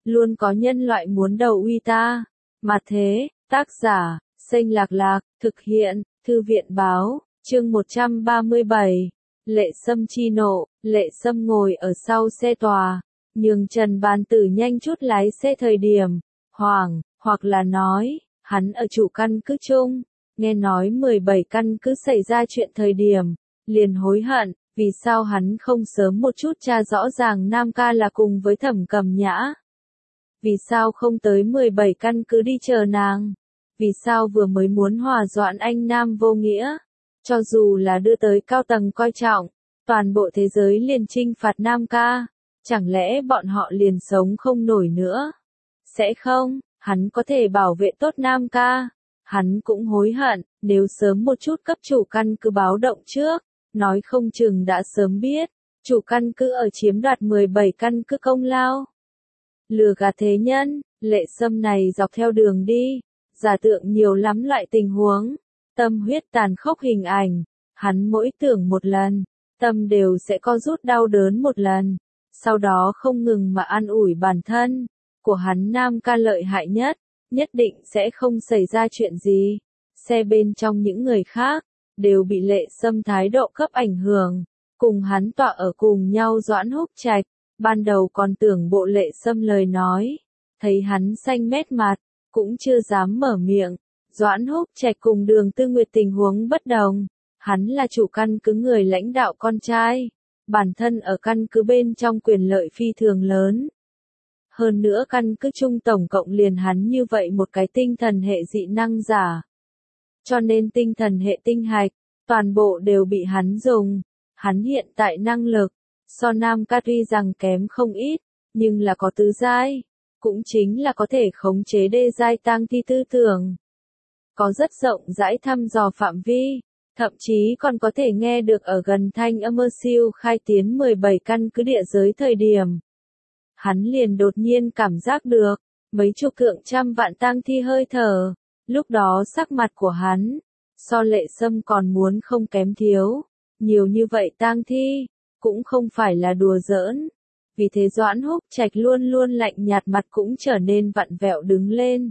luôn có nhân loại muốn đầu uy ta. Mà thế, tác giả, Xanh Lạc Lạc, thực hiện, Thư viện báo, chương 137. Lệ Sâm chi nộ. Lệ Sâm ngồi ở sau xe tòa, nhưng Trần Bàn Tử nhanh chút lái xe thời điểm, hoặc là nói, hắn ở chủ căn cứ chung, nghe nói 17 căn cứ xảy ra chuyện thời điểm, liền hối hận, vì sao hắn không sớm một chút tra rõ ràng Nam Ca là cùng với Thẩm Cầm Nhã. Vì sao không tới 17 căn cứ đi chờ nàng? Vì sao vừa mới muốn hòa doãn anh Nam vô nghĩa? Cho dù là đưa tới cao tầng coi trọng, toàn bộ thế giới liền trinh phạt Nam Ca, chẳng lẽ bọn họ liền sống không nổi nữa? Sẽ không, hắn có thể bảo vệ tốt Nam Ca. Hắn cũng hối hận, nếu sớm một chút cấp chủ căn cứ báo động trước, nói không chừng đã sớm biết, chủ căn cứ ở chiếm đoạt 17 căn cứ công lao. Lừa gạt thế nhân, Lệ Sâm này dọc theo đường đi, giả tượng nhiều lắm loại tình huống, tâm huyết tàn khốc hình ảnh, hắn mỗi tưởng một lần, tâm đều sẽ co rút đau đớn một lần, sau đó không ngừng mà an ủi bản thân, của hắn Nam Ca lợi hại nhất định sẽ không xảy ra chuyện gì. Xe bên trong những người khác, đều bị Lệ Sâm thái độ cấp ảnh hưởng, cùng hắn tọa ở cùng nhau Doãn Húc Trạch, ban đầu còn tưởng bộ Lệ Sâm lời nói, thấy hắn xanh mét mặt, cũng chưa dám mở miệng. Doãn Húc Trạch cùng Đường Tư Nguyệt tình huống bất đồng, hắn là chủ căn cứ người lãnh đạo con trai, bản thân ở căn cứ bên trong quyền lợi phi thường lớn. Hơn nữa căn cứ chung tổng cộng liền hắn như vậy một cái tinh thần hệ dị năng giả. Cho nên tinh thần hệ tinh hạch, toàn bộ đều bị hắn dùng. Hắn hiện tại năng lực, so Nam Ca tuy rằng kém không ít, nhưng là có tứ giai, cũng chính là có thể khống chế đê giai tang thi tư tưởng. Có rất rộng rãi thăm dò phạm vi, thậm chí còn có thể nghe được ở gần thanh âm siêu khai tiến 17 căn cứ địa giới thời điểm. Hắn liền đột nhiên cảm giác được, mấy chục thượng trăm vạn tang thi hơi thở, lúc đó sắc mặt của hắn, so Lệ Sâm còn muốn không kém thiếu, nhiều như vậy tang thi, cũng không phải là đùa giỡn. Vì thế Doãn Húc Trạch luôn luôn lạnh nhạt mặt cũng trở nên vặn vẹo đứng lên.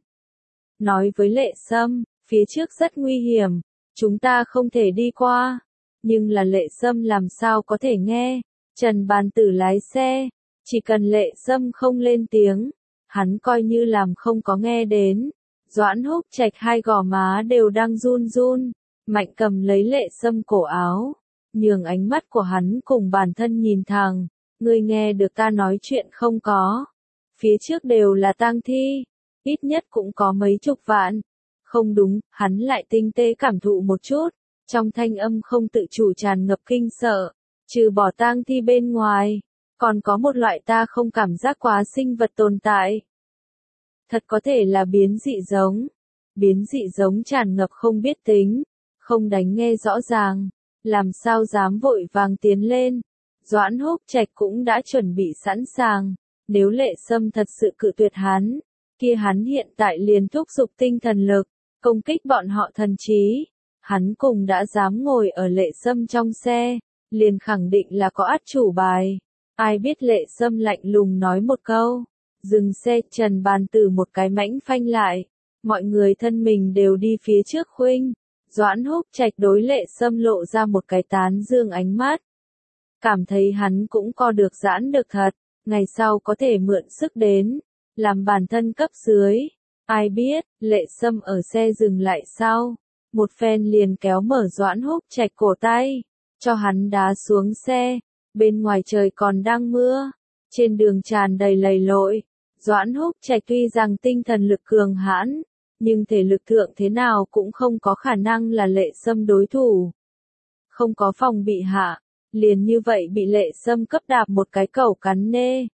Nói với Lệ Sâm, phía trước rất nguy hiểm, chúng ta không thể đi qua. Nhưng là Lệ Sâm làm sao có thể nghe, Trần Bàn Tử lái xe, chỉ cần Lệ Sâm không lên tiếng, hắn coi như làm không có nghe đến. Doãn Húc Trạch hai gò má đều đang run run, mạnh cầm lấy Lệ Sâm cổ áo, nhường ánh mắt của hắn cùng bản thân nhìn thẳng, ngươi nghe được ta nói chuyện không có? Phía trước đều là tang thi, ít nhất cũng có mấy chục vạn. Không đúng, hắn lại tinh tế cảm thụ một chút, trong thanh âm không tự chủ tràn ngập kinh sợ, trừ bỏ tang thi bên ngoài, còn có một loại ta không cảm giác quá sinh vật tồn tại. Thật có thể là biến dị giống. Biến dị giống tràn ngập không biết tính, không đánh nghe rõ ràng, làm sao dám vội vàng tiến lên. Doãn Húc Trạch cũng đã chuẩn bị sẵn sàng, nếu Lệ Sâm thật sự cự tuyệt hắn, kia hắn hiện tại liền thúc giục tinh thần lực, công kích bọn họ thần trí. Hắn cùng đã dám ngồi ở Lệ Sâm trong xe, liền khẳng định là có át chủ bài. Ai biết Lệ Sâm lạnh lùng nói một câu, dừng xe. Trần Bàn Tử một cái mãnh phanh lại, mọi người thân mình đều đi phía trước khuynh. Doãn Húc Trạch đối Lệ Sâm lộ ra một cái tán dương ánh mắt, cảm thấy hắn cũng co được giãn được thật, ngày sau có thể mượn sức đến, làm bản thân cấp dưới. Ai biết, Lệ Sâm ở xe dừng lại sau, một phen liền kéo mở Doãn Húc Trạch cổ tay, cho hắn đá xuống xe. Bên ngoài trời còn đang mưa, trên đường tràn đầy lầy lội. Doãn Húc Trạch tuy rằng tinh thần lực cường hãn, nhưng thể lực thượng thế nào cũng không có khả năng là Lệ Sâm đối thủ. Không có phòng bị hạ, liền như vậy bị Lệ Sâm cấp đạp một cái cẩu cắn nê.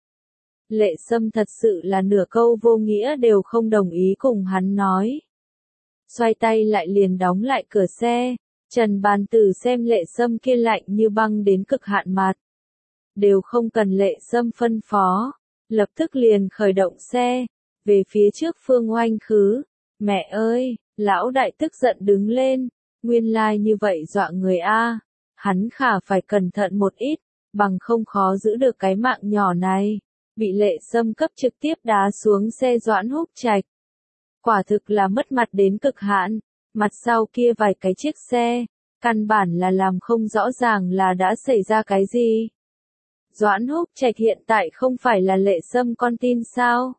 Lệ Sâm thật sự là nửa câu vô nghĩa đều không đồng ý cùng hắn nói. Xoay tay lại liền đóng lại cửa xe. Trần Bàn Tử xem Lệ Sâm kia lạnh như băng đến cực hạn mặt, đều không cần Lệ Sâm phân phó, lập tức liền khởi động xe, về phía trước phương oanh khứ. Mẹ ơi, lão đại tức giận đứng lên, nguyên lai như vậy dọa người a, hắn khả phải cẩn thận một ít, bằng không khó giữ được cái mạng nhỏ này. bị Lệ Sâm cấp trực tiếp đá xuống xe Doãn Húc Trạch. Quả thực là mất mặt đến cực hạn, mặt sau kia vài cái chiếc xe, căn bản là làm không rõ ràng là đã xảy ra cái gì. Doãn Húc Trạch hiện tại không phải là Lệ Sâm con tin sao?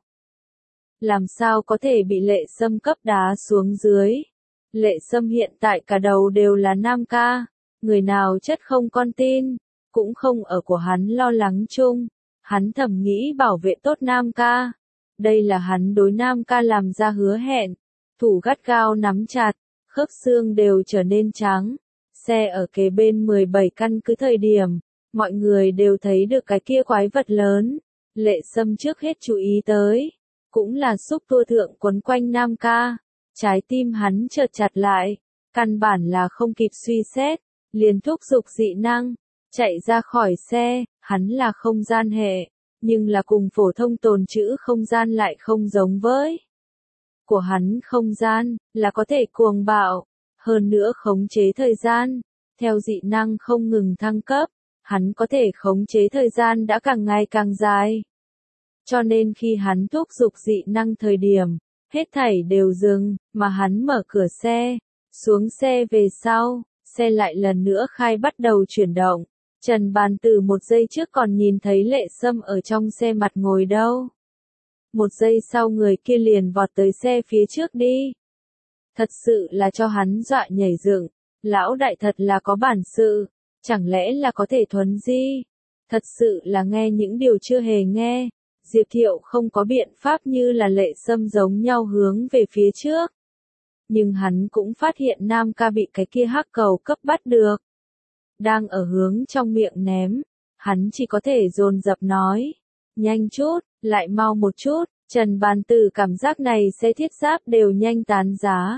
Làm sao có thể bị Lệ Sâm cấp đá xuống dưới? Lệ Sâm hiện tại cả đầu đều là nam ca, người nào chất không con tin, cũng không ở của hắn lo lắng chung, hắn thầm nghĩ bảo vệ tốt nam ca. Đây là hắn đối nam ca làm ra hứa hẹn, thủ gắt gao nắm chặt, khớp xương đều trở nên trắng. Xe ở kế bên 17 căn cứ thời điểm, mọi người đều thấy được cái kia quái vật lớn. Lệ Sâm trước hết chú ý tới, cũng là xúc tua thượng quấn quanh nam ca. Trái tim hắn chợt chặt lại, căn bản là không kịp suy xét, liền thúc giục dị năng, chạy ra khỏi xe. Hắn là không gian hệ, nhưng là cùng phổ thông tồn trữ không gian lại không giống với. Của hắn không gian, là có thể cuồng bạo, hơn nữa khống chế thời gian. Theo dị năng không ngừng thăng cấp, hắn có thể khống chế thời gian đã càng ngày càng dài. Cho nên khi hắn thúc giục dị năng thời điểm, hết thảy đều dừng, mà hắn mở cửa xe, xuống xe về sau, xe lại lần nữa khai bắt đầu chuyển động. Trần Bàn Tử một giây trước còn nhìn thấy Lệ Sâm ở trong xe mặt ngồi đâu. Một giây sau người kia liền vọt tới xe phía trước đi. Thật sự là cho hắn dọa nhảy dựng, lão đại thật là có bản sự, chẳng lẽ là có thể thuấn di. Thật sự là nghe những điều chưa hề nghe. Diệp Thiệu không có biện pháp như là Lệ Sâm giống nhau hướng về phía trước. Nhưng hắn cũng phát hiện nam ca bị cái kia hắc cầu cấp bắt được. Đang ở hướng trong miệng ném, hắn chỉ có thể dồn dập nói. Nhanh chút, lại mau một chút, Trần Bàn Tử cảm giác này xe thiết giáp đều nhanh tán giá.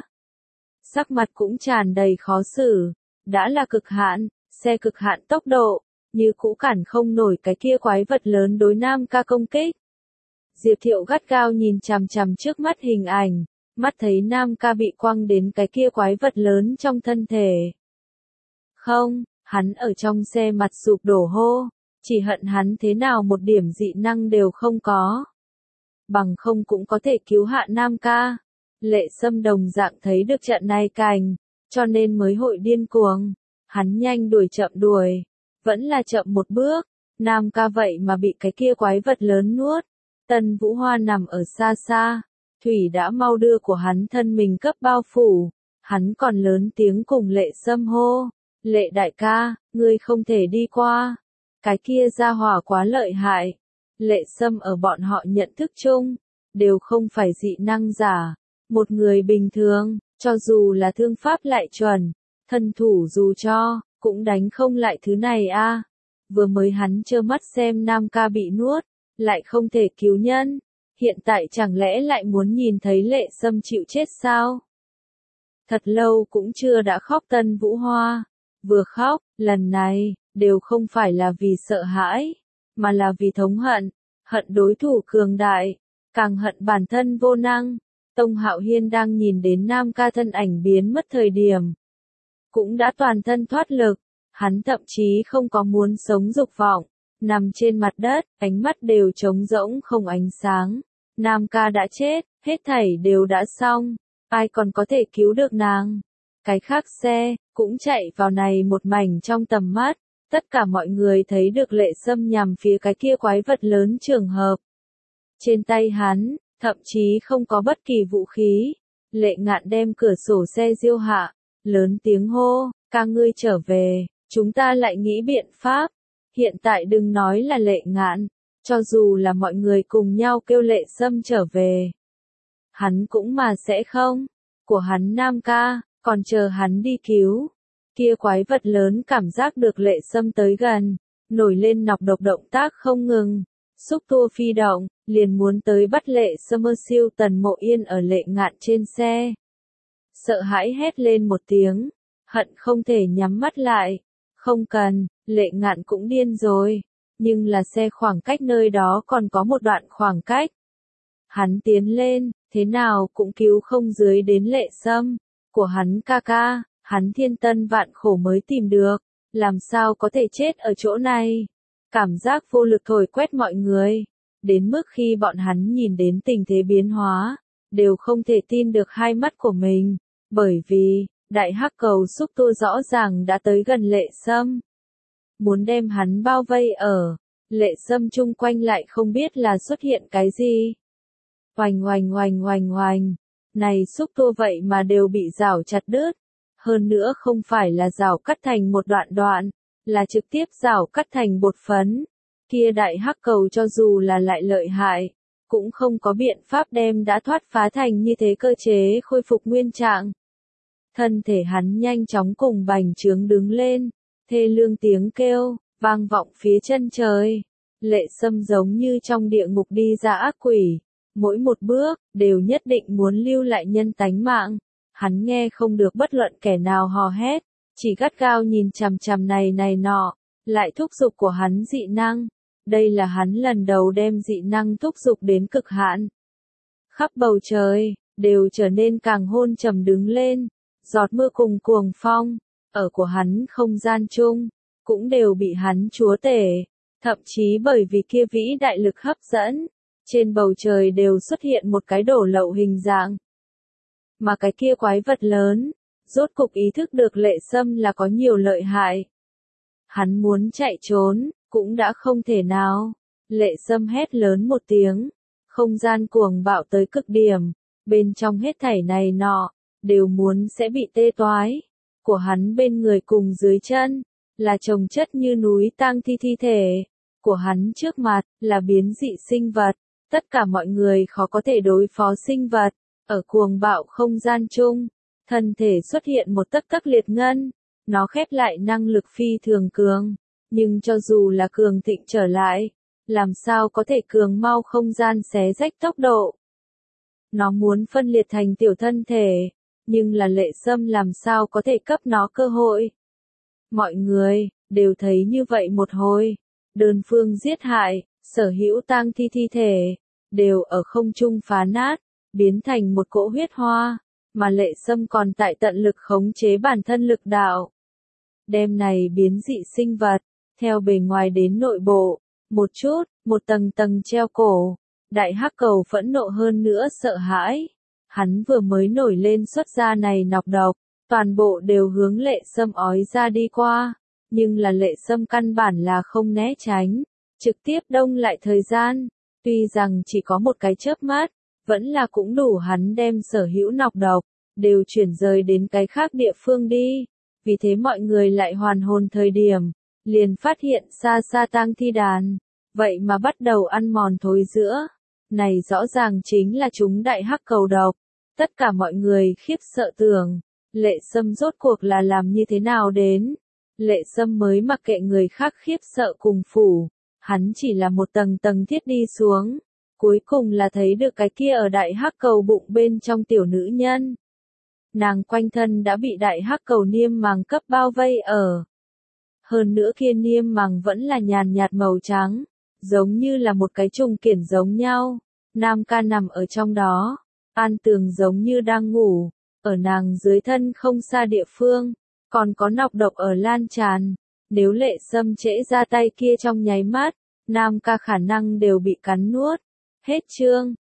Sắc mặt cũng tràn đầy khó xử, đã là cực hạn, xe cực hạn tốc độ, như cũ cản không nổi cái kia quái vật lớn đối nam ca công kích. Diệp Thiệu gắt gao nhìn chằm chằm trước mắt hình ảnh, mắt thấy nam ca bị quăng đến cái kia quái vật lớn trong thân thể. Không, hắn ở trong xe mặt sụp đổ hô, chỉ hận hắn thế nào một điểm dị năng đều không có. Bằng không cũng có thể cứu hạ nam ca. Lệ Sâm đồng dạng thấy được trận này cành, cho nên mới hội điên cuồng. Hắn nhanh đuổi chậm đuổi, vẫn là chậm một bước, nam ca vậy mà bị cái kia quái vật lớn nuốt. Tân Vũ Hoa nằm ở xa xa, thủy đã mau đưa của hắn thân mình cấp bao phủ, hắn còn lớn tiếng cùng Lệ Sâm hô, Lệ đại ca, ngươi không thể đi qua, cái kia gia hỏa quá lợi hại. Lệ Sâm ở bọn họ nhận thức chung, đều không phải dị năng giả, một người bình thường, cho dù là thương pháp lại chuẩn, thân thủ dù cho, cũng đánh không lại thứ này a. Vừa mới hắn trơ mắt xem nam ca bị nuốt, lại không thể cứu nhân, hiện tại chẳng lẽ lại muốn nhìn thấy Lệ Sâm chịu chết sao? Thật lâu cũng chưa đã khóc Tân Vũ Hoa, vừa khóc, lần này, đều không phải là vì sợ hãi, mà là vì thống hận, hận đối thủ cường đại, càng hận bản thân vô năng. Tông Hạo Hiên đang nhìn đến nam ca thân ảnh biến mất thời điểm, cũng đã toàn thân thoát lực, hắn thậm chí không có muốn sống dục vọng, nằm trên mặt đất, ánh mắt đều trống rỗng không ánh sáng. Nam ca đã chết, hết thảy đều đã xong, ai còn có thể cứu được nàng. Cái khác xe, cũng chạy vào này một mảnh trong tầm mắt, tất cả mọi người thấy được Lệ Sâm nhằm phía cái kia quái vật lớn trường hợp. Trên tay hắn, thậm chí không có bất kỳ vũ khí. Lệ Ngạn đem cửa sổ xe diêu hạ, lớn tiếng hô, ca ngươi trở về, chúng ta lại nghĩ biện pháp. Hiện tại đừng nói là Lệ Ngạn, cho dù là mọi người cùng nhau kêu Lệ Sâm trở về, hắn cũng mà sẽ không. Của hắn nam ca, còn chờ hắn đi cứu. Kia quái vật lớn cảm giác được Lệ Sâm tới gần, nổi lên nọc độc động tác không ngừng, xúc tua phi động, liền muốn tới bắt Lệ Sâm. Siêu Tần Mộ Yên ở Lệ Ngạn trên xe, sợ hãi hét lên một tiếng, hận không thể nhắm mắt lại. Không cần, Lệ Ngạn cũng điên rồi, nhưng là xe khoảng cách nơi đó còn có một đoạn khoảng cách. Hắn tiến lên, thế nào cũng cứu không dưới đến Lệ Sâm, của hắn ca ca, hắn thiên tân vạn khổ mới tìm được, làm sao có thể chết ở chỗ này. Cảm giác vô lực thổi quét mọi người, đến mức khi bọn hắn nhìn đến tình thế biến hóa, đều không thể tin được hai mắt của mình, bởi vì, đại hắc cầu xúc tua rõ ràng đã tới gần Lệ Sâm. Muốn đem hắn bao vây ở, Lệ Sâm chung quanh lại không biết là xuất hiện cái gì. Oành oành oành oành oành, này xúc tua vậy mà đều bị rào chặt đứt. Hơn nữa không phải là rào cắt thành một đoạn đoạn, là trực tiếp rào cắt thành bột phấn. Kia đại hắc cầu cho dù là lại lợi hại, cũng không có biện pháp đem đã thoát phá thành như thế cơ chế khôi phục nguyên trạng. Thân thể hắn nhanh chóng cùng bành trướng đứng lên, thê lương tiếng kêu, vang vọng phía chân trời. Lệ Sâm giống như trong địa ngục đi ra ác quỷ, mỗi một bước, đều nhất định muốn lưu lại nhân tánh mạng. Hắn nghe không được bất luận kẻ nào hò hét, chỉ gắt gao nhìn chằm chằm này nọ, lại thúc giục của hắn dị năng. Đây là hắn lần đầu đem dị năng thúc giục đến cực hạn. Khắp bầu trời, đều trở nên càng hôn trầm đứng lên, giọt mưa cùng cuồng phong, ở của hắn không gian chung, cũng đều bị hắn chúa tể, thậm chí bởi vì kia vĩ đại lực hấp dẫn, trên bầu trời đều xuất hiện một cái đổ lậu hình dạng. Mà cái kia quái vật lớn, rốt cục ý thức được Lệ Sâm là có nhiều lợi hại. Hắn muốn chạy trốn, cũng đã không thể nào. Lệ Sâm hét lớn một tiếng, không gian cuồng bạo tới cực điểm, bên trong hết thảy này nọ, đều muốn sẽ bị tê toái. Của hắn bên người cùng dưới chân, là chồng chất như núi tang thi thể. Của hắn trước mặt, là biến dị sinh vật, tất cả mọi người khó có thể đối phó sinh vật. Ở cuồng bạo không gian chung, thân thể xuất hiện một tấc tấc liệt ngân, nó khép lại năng lực phi thường cường, nhưng cho dù là cường thịnh trở lại, làm sao có thể cường mau không gian xé rách tốc độ. Nó muốn phân liệt thành tiểu thân thể, nhưng là Lệ Sâm làm sao có thể cấp nó cơ hội. Mọi người, đều thấy như vậy một hồi, đơn phương giết hại, sở hữu tang thi thể, đều ở không trung phá nát, biến thành một cỗ huyết hoa, mà Lệ Sâm còn tại tận lực khống chế bản thân lực đạo. Đêm này biến dị sinh vật, theo bề ngoài đến nội bộ, một chút, một tầng tầng treo cổ, đại hắc cầu phẫn nộ hơn nữa sợ hãi. Hắn vừa mới nổi lên xuất ra này nọc độc, toàn bộ đều hướng Lệ Sâm ói ra đi qua, nhưng là Lệ Sâm căn bản là không né tránh, trực tiếp đông lại thời gian, tuy rằng chỉ có một cái chớp mắt, vẫn là cũng đủ hắn đem sở hữu nọc độc, đều chuyển rời đến cái khác địa phương đi. Vì thế mọi người lại hoàn hồn thời điểm, liền phát hiện xa xa tang thi đàn, vậy mà bắt đầu ăn mòn thối rữa. Này rõ ràng chính là chúng đại hắc cầu độc. Tất cả mọi người khiếp sợ tưởng, Lệ Sâm rốt cuộc là làm như thế nào đến. Lệ Sâm mới mặc kệ người khác khiếp sợ cùng phủ, hắn chỉ là một tầng tầng thiết đi xuống. Cuối cùng là thấy được cái kia ở đại hắc cầu bụng bên trong tiểu nữ nhân. Nàng quanh thân đã bị đại hắc cầu niêm màng cấp bao vây ở. Hơn nữa kia niêm màng vẫn là nhàn nhạt màu trắng, giống như là một cái trùng kiển giống nhau. Nam ca nằm ở trong đó, An Tường giống như đang ngủ, ở nàng dưới thân không xa địa phương, còn có nọc độc ở lan tràn. Nếu Lệ Sâm trễ ra tay kia trong nháy mắt, Nam ca khả năng đều bị cắn nuốt. Hết chương.